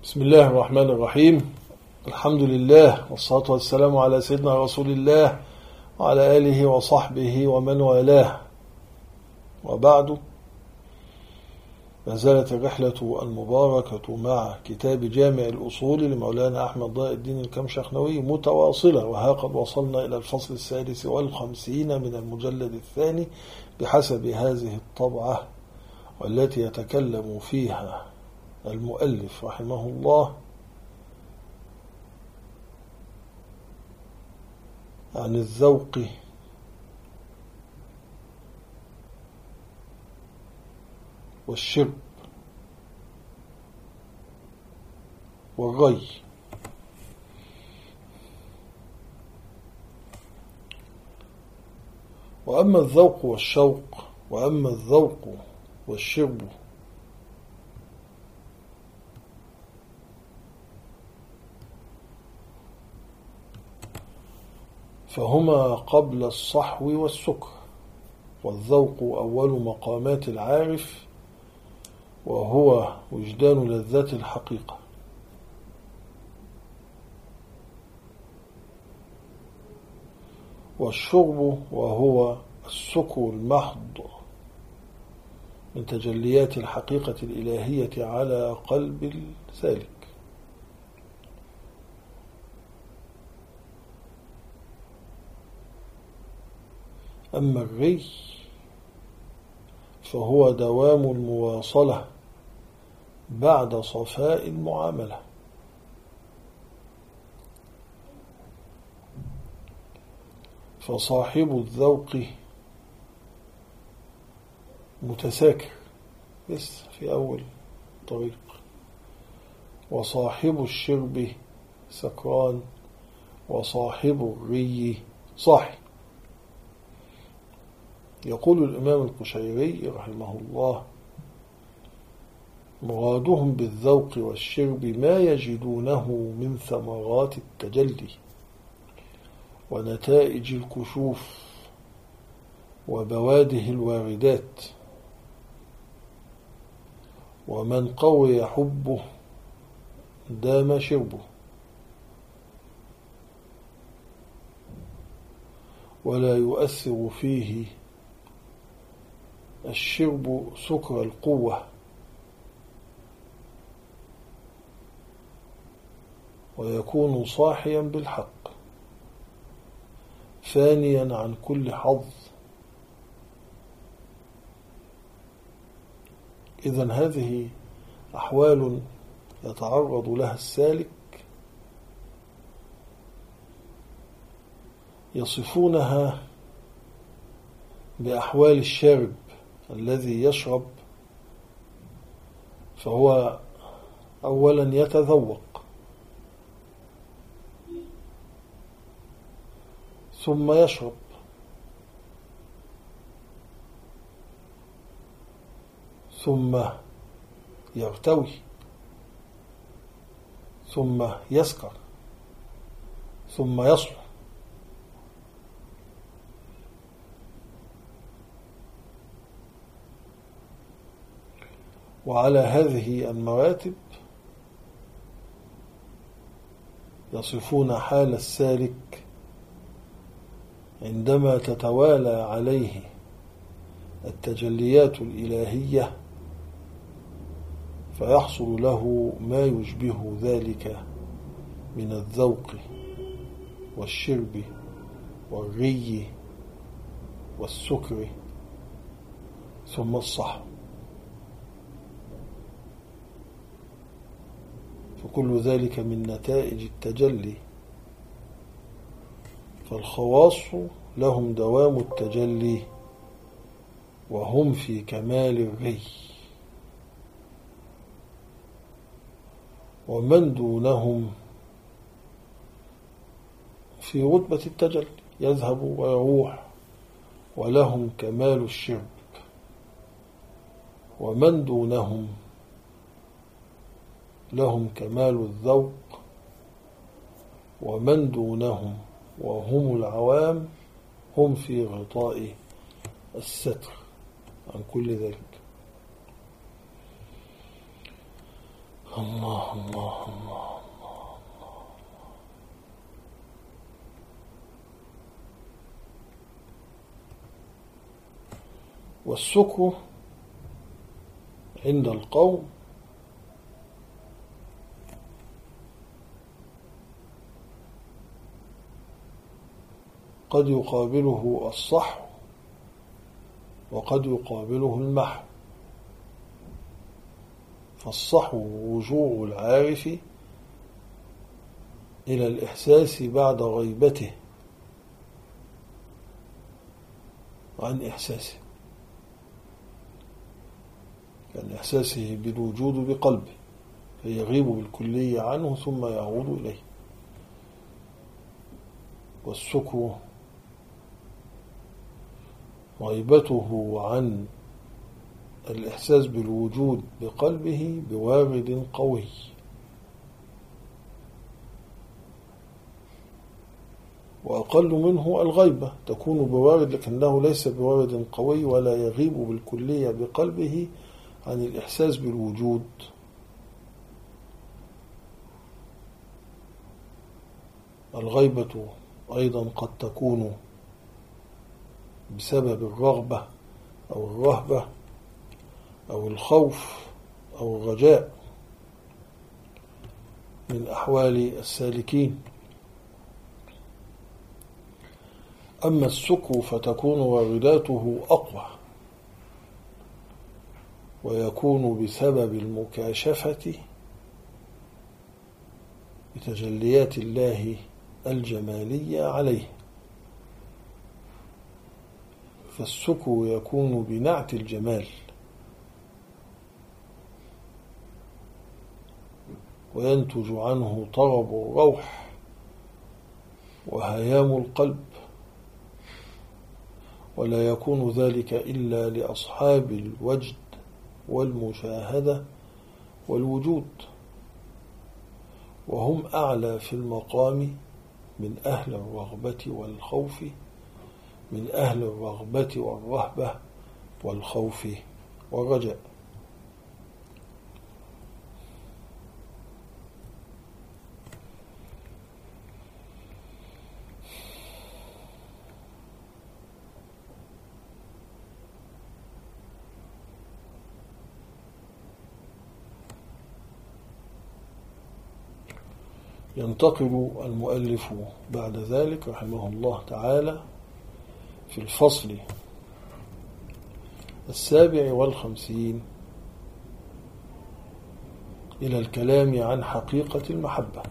بسم الله الرحمن الرحيم. الحمد لله والصلاة والسلام على سيدنا رسول الله وعلى آله وصحبه ومن والاه، وبعد. ما زالت الرحلة المباركة مع كتاب جامع الأصول لمولانا أحمد ضياء الدين الكمشخنوي متواصلة، وها قد وصلنا إلى الفصل 56 من المجلد الثاني بحسب هذه الطبعة، والتي يتكلم فيها المؤلف رحمه الله عن الذوق والشرب والري. وأما الذوق والشوق وأما الذوق والشرب فهما قبل الصحو والسكر، والذوق أول مقامات العارف، وهو وجدان لذات الحقيقة، والشرب وهو السكر المحض من تجليات الحقيقة الإلهية على قلب السالك. أما الري فهو دوام المواصلة بعد صفاء المعاملة، فصاحب الذوق متساكر بس في أول طريق، وصاحب الشرب سكران، وصاحب الري صاحي. يقول الإمام القشيري رحمه الله: مرادهم بالذوق والشرب ما يجدونه من ثمرات التجلي ونتائج الكشوف وبواده الواردات، ومن قوي حبه دام شربه، ولا يؤثر فيه الشرب سكر القوة، ويكون صاحيا بالحق ثانيا عن كل حظ. إذن هذه أحوال يتعرض لها السالك يصفونها بأحوال الشارب الذي يشرب، فهو أولا يتذوق، ثم يشرب، ثم يرتوي، ثم يسكر، ثم يصلح. وعلى هذه المراتب يصفون حال السالك عندما تتوالى عليه التجليات الإلهية، فيحصل له ما يشبه ذلك من الذوق والشرب والري والسكر ثم الصحو، فكل ذلك من نتائج التجلي. فالخواص لهم دوام التجلي وهم في كمال الري، ومن دونهم في رتبة التجلي يذهب ويروح ولهم كمال الشرب، ومن دونهم لهم كمال الذوق، ومن دونهم وهم العوام هم في غطاء الستر عن كل ذلك. الله الله الله. والسكر عند القوم قد يقابله الصحو وقد يقابله المحو. فالصحو رجوع العارف إلى الإحساس بعد غيبته عن إحساسه، كان إحساسه بالوجود بقلبه فيغيب بالكلية عنه ثم يعود إليه. والسكر غيبته عن الإحساس بالوجود بقلبه بوارد قوي، وأقل منه الغيبة تكون بوارد لكنه ليس بوارد قوي ولا يغيب بالكلية بقلبه عن الإحساس بالوجود. الغيبة أيضا قد تكون بسبب الرغبة أو الرهبة أو الخوف أو الرجاء من أحوال السالكين. أما السكر فتكون وارداته أقوى ويكون بسبب المكاشفة بتجليات الله الجمالية عليه. فالسكر يكون بنعت الجمال وينتج عنه طرب الروح وهيام القلب، ولا يكون ذلك إلا لأصحاب الوجد والمشاهدة والوجود، وهم أعلى في المقام من أهل الرغبة والخوف، من أهل الرغبة والرهبة والخوف والرجاء. ينتقل المؤلف بعد ذلك رحمه الله تعالى في الفصل 57 إلى الكلام عن حقيقة المحبة.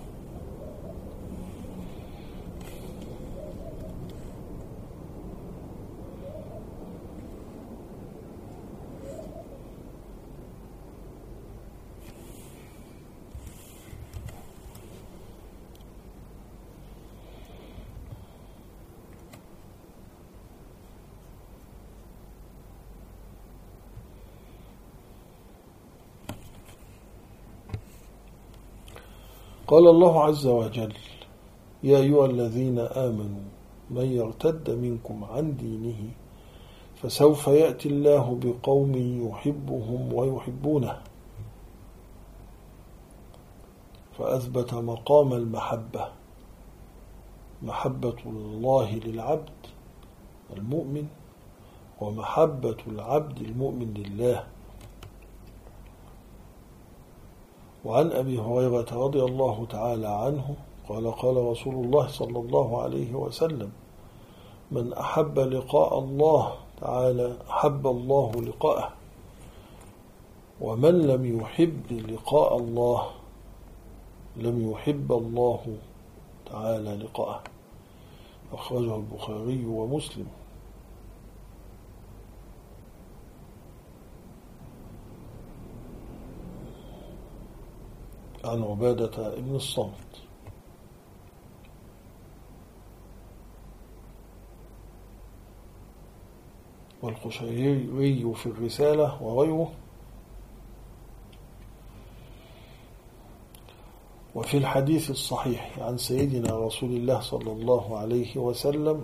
قال الله عز وجل: يا أيها الذين آمنوا من يرتد منكم عن دينه فسوف يأتي الله بقوم يحبهم ويحبونه. فأثبت مقام المحبة، محبة الله للعبد المؤمن ومحبة العبد المؤمن لله. وعن أبي هريرة رضي الله تعالى عنه قال: قال رسول الله صلى الله عليه وسلم: من أحب لقاء الله تعالى أحب الله لقاءه، ومن لم يحب لقاء الله لم يحب الله تعالى لقاءه. أخرجه البخاري ومسلم. عن عبادة بن الصامت. والقشيري في الرسالة وغيره. وفي الحديث الصحيح عن سيدنا رسول الله صلى الله عليه وسلم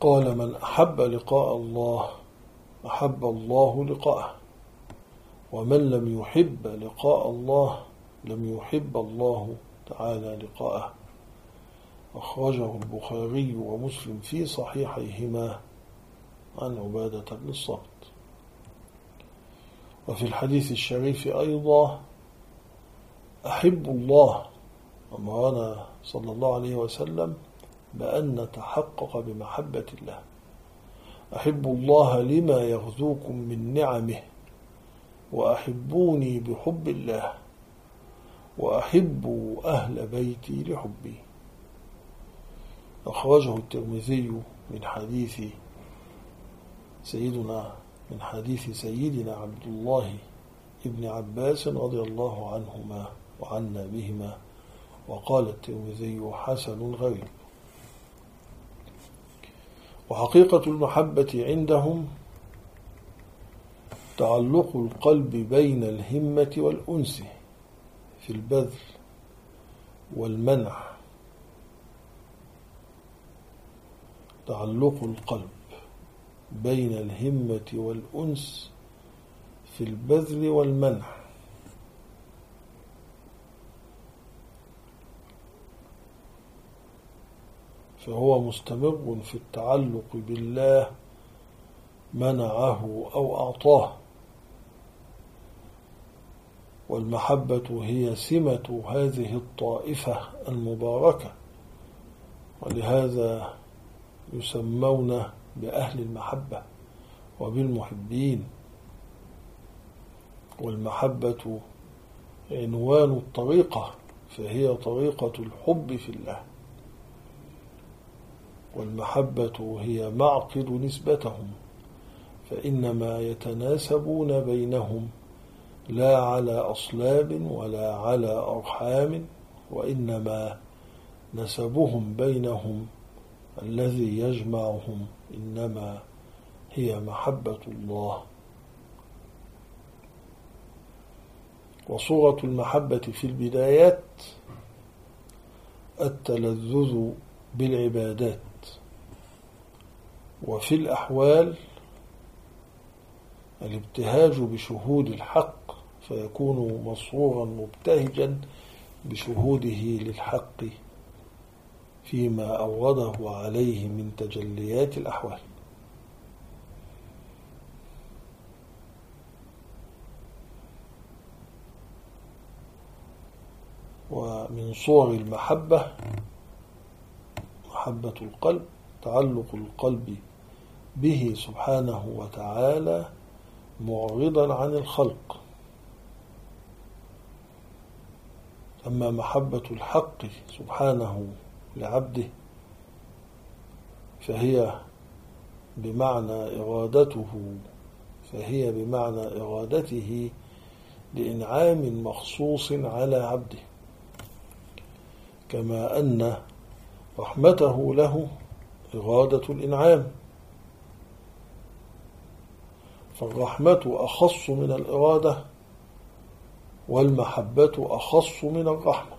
قال: من أحب لقاء الله أحب الله لقاءه، ومن لم يحب لقاء الله لم يحب الله تعالى لقاءه. أخرجه البخاري ومسلم في صحيحيهما عن عبادة بن الصامت. وفي الحديث الشريف أيضا: أحب الله، أمرنا صلى الله عليه وسلم بأن نتحقق بمحبة الله. أحب الله لما يغزوكم من نعمه، وأحبوني بحب الله، وأحبوا أهل بيتي لحبي. أخرجه الترمذي من حديث سيدنا عبد الله ابن عباس رضي الله عنهما وعنا بهما، وقال الترمذي: حسن غريب. وحقيقة المحبة عندهم تعلق القلب بين الهمة والأنس في البذل والمنع. تعلق القلب بين الهمة والأنس في البذل والمنع. فهو مستمر في التعلق بالله منعه أو أعطاه. والمحبة هي سمة هذه الطائفة المباركة، ولهذا يسمون بأهل المحبة وبالمحبين. والمحبة عنوان الطريقة، فهي طريقة الحب في الله. والمحبة هي معقد نسبتهم، فإنما يتناسبون بينهم لا على أصلاب ولا على أرحام، وإنما نسبهم بينهم الذي يجمعهم إنما هي محبة الله. وصورة المحبة في البدايات التلذذ بالعبادات، وفي الأحوال الابتهاج بشهود الحق، فيكون مسرورا مبتهجا بشهوده للحق فيما أورده عليه من تجليات الأحوال. ومن صور المحبة محبة القلب، تعلق القلب به سبحانه وتعالى معرضا عن الخلق. أما محبة الحق سبحانه لعبده فهي بمعنى إرادته لإنعام مخصوص على عبده، كما أن رحمته له إرادة الإنعام، فالرحمة أخص من الإرادة، والمحبة أخص من الرحمة.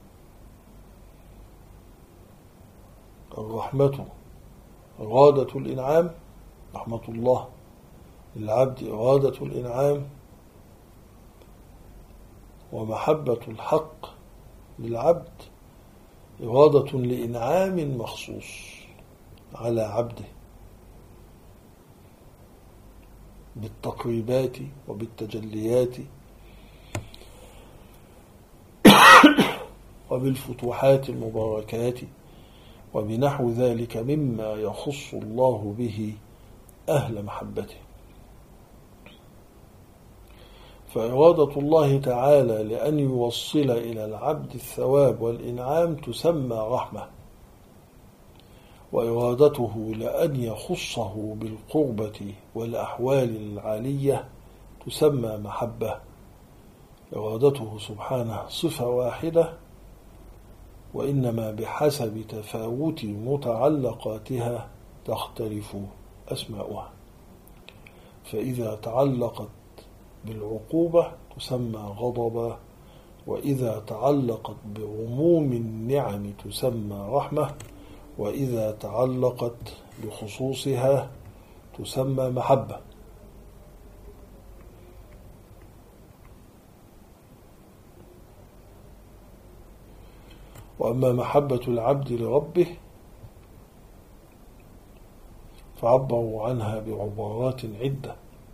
الرحمة إرادة الإنعام، رحمة الله للعبد إرادة الإنعام، ومحبة الحق للعبد إرادة لإنعام مخصوص على عبده بالتقريبات وبالتجليات وبالفتوحات المباركات وبنحو ذلك مما يخص الله به أهل محبته. فإرادة الله تعالى لأن يوصل إلى العبد الثواب والإنعام تسمى رحمة، وإرادته لأن يخصه بالقربة والأحوال العالية تسمى محبة. إرادته سبحانه صفة واحدة، وإنما بحسب تفاوت متعلقاتها تختلف أسماؤها. فإذا تعلقت بالعقوبة تسمى غضبا، وإذا تعلقت بعموم النعم تسمى رحمة، وإذا تعلقت بخصوصها تسمى محبة. وأما محبة العبد لربه فعبروا عنها بعبارات عدة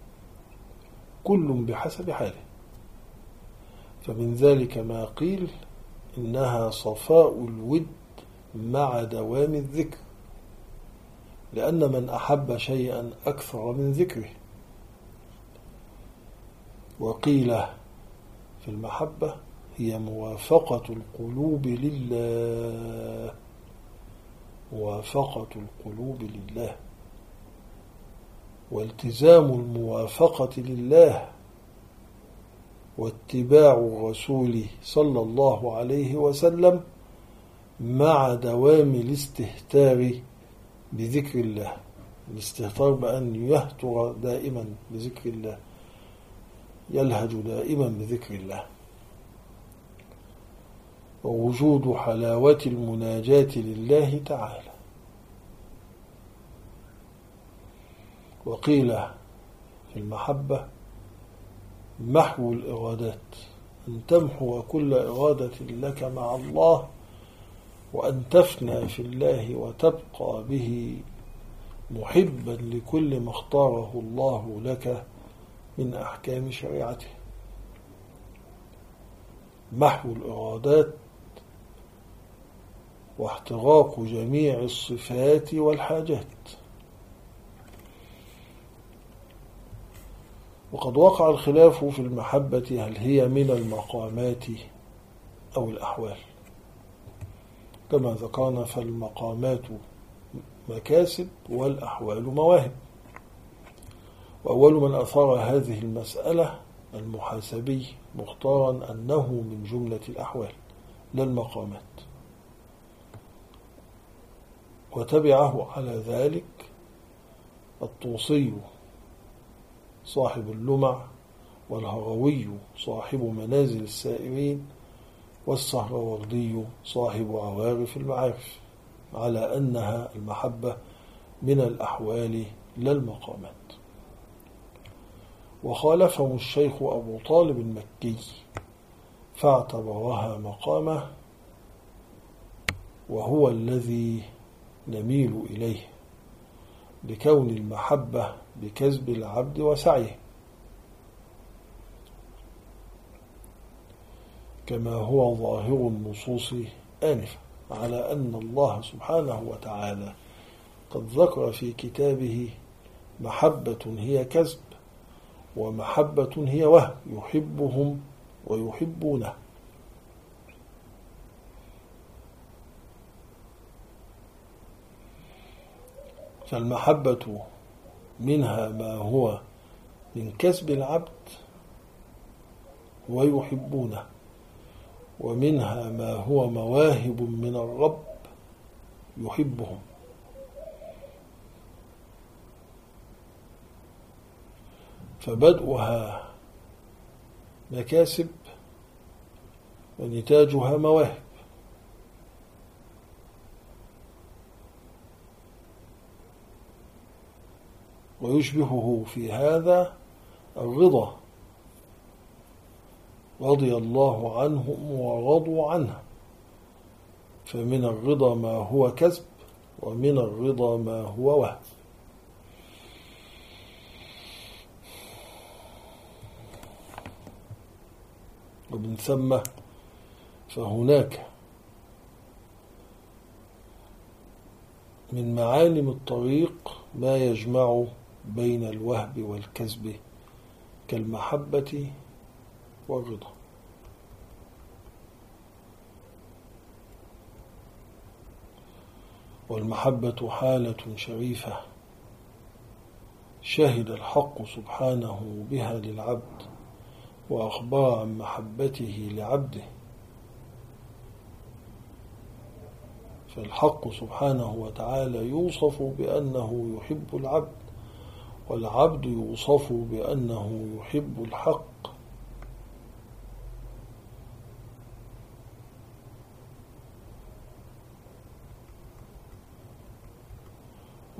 كل بحسب حاله، فمن ذلك ما قيل إنها صفاء الود مع دوام الذكر، لأن من أحب شيئا أكثر من ذكره. وقيل في المحبة هي موافقة القلوب لله، موافقة القلوب لله، والتزام الموافقة لله واتباع الرسول صلى الله عليه وسلم مع دوام الاستهتار بذكر الله، الاستهتار بأن يهتر دائما بذكر الله، يلهج دائما بذكر الله، ووجود حلاوة المناجاة لله تعالى. وقيل في المحبة محو الإرادات، أن تمحو كل إرادة لك مع الله، وأن تفنى في الله وتبقى به محبا لكل ما اختاره الله لك من أحكام شريعته. محو الإرادات واحتراق جميع الصفات والحاجات. وقد وقع الخلاف في المحبة هل هي من المقامات أو الأحوال، كما ذكرنا فالمقامات مكاسب والأحوال مواهب. وأول من أثار هذه المسألة المحاسبي مختارا أنه من جملة الأحوال لا المقامات، وتبعه على ذلك الطوسي صاحب اللمع، والهروي صاحب منازل السائرين، والسهروردي صاحب عوارف المعارف، على أنها المحبة من الأحوال لا المقامات. وخالفهم الشيخ أبو طالب المكي فاعتبرها مقامة، وهو الذي نميل إليه، بكون المحبة بكسب العبد وسعيه، كما هو ظاهر النصوص آنفا، على أن الله سبحانه وتعالى قد ذكر في كتابه محبة هي كسب، ومحبة هي وهب يحبهم ويحبونه. فالمحبة منها ما هو من كسب العبد ويحبونه، ومنها ما هو مواهب من الرب يحبهم. فبدءها مكاسب ونتاجها مواهب. ويشبهه في هذا الرضا، رضي الله عنهم ورضوا عنه، فمن الرضا ما هو كسب، ومن الرضا ما هو وهب. ومن ثم فهناك من معالم الطريق ما يجمع بين الوهب والكسب كالمحبة والرضا. والمحبة حالة شريفة شهد الحق سبحانه بها للعبد، وأخبر عن محبته لعبده. فالحق سبحانه وتعالى يوصف بأنه يحب العبد، والعبد يوصف بأنه يحب الحق.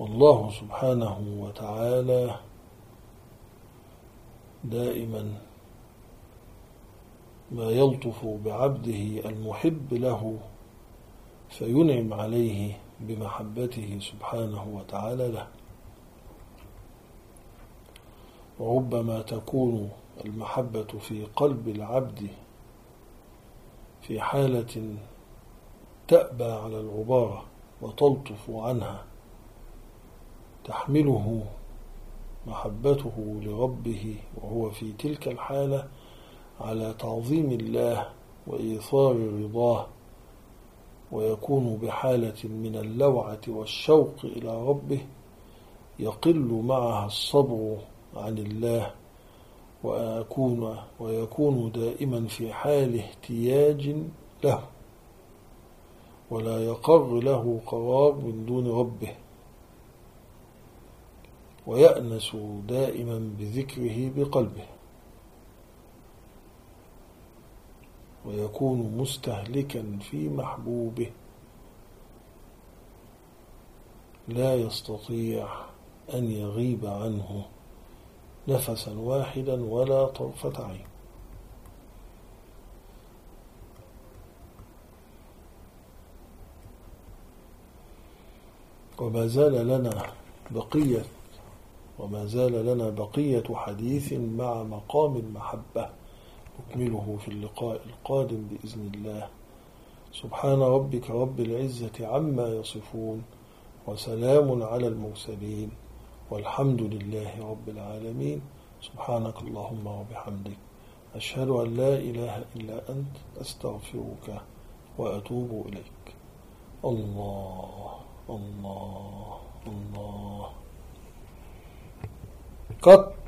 والله سبحانه وتعالى دائما ما يلطف بعبده المحب له فينعم عليه بمحبته سبحانه وتعالى له. وربما تكون المحبة في قلب العبد في حالة تأبى على العبارة وتلطف عنها، تحمله محبته لربه وهو في تلك الحالة على تعظيم الله وإيثار رضاه، ويكون بحالة من اللوعة والشوق إلى ربه، يقل معها الصبر عن الله، ويكون دائما في حال احتياج له، ولا يقر له قرار من دون ربه، ويأنس دائما بذكره بقلبه، ويكون مستهلكا في محبوبه لا يستطيع أن يغيب عنه نفسا واحدا ولا طرفة عين. وما زال لنا بقية حديث مع مقام المحبة نكمله في اللقاء القادم بإذن الله. سبحان ربك رب العزة عما يصفون، وسلام على المرسلين، والحمد لله رب العالمين. سبحانك اللهم وبحمدك، أشهد أن لا إله إلا أنت، أستغفرك وأتوب إليك. الله الله الله. قط